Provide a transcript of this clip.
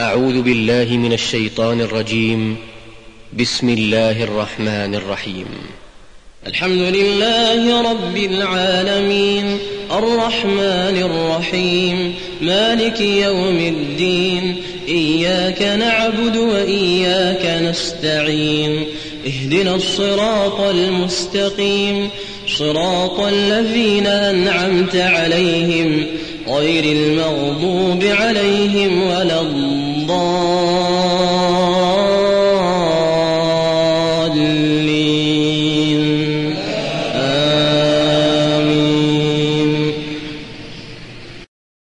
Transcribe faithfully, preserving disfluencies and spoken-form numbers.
أعوذ بالله من الشيطان الرجيم. بسم الله الرحمن الرحيم. الحمد لله رب العالمين، الرحمن الرحيم، مالك يوم الدين، إياك نعبد وإياك نستعين، اهدنا الصراط المستقيم، صراط الذين أنعمت عليهم غير المغضوب عليهم ولا الضالين.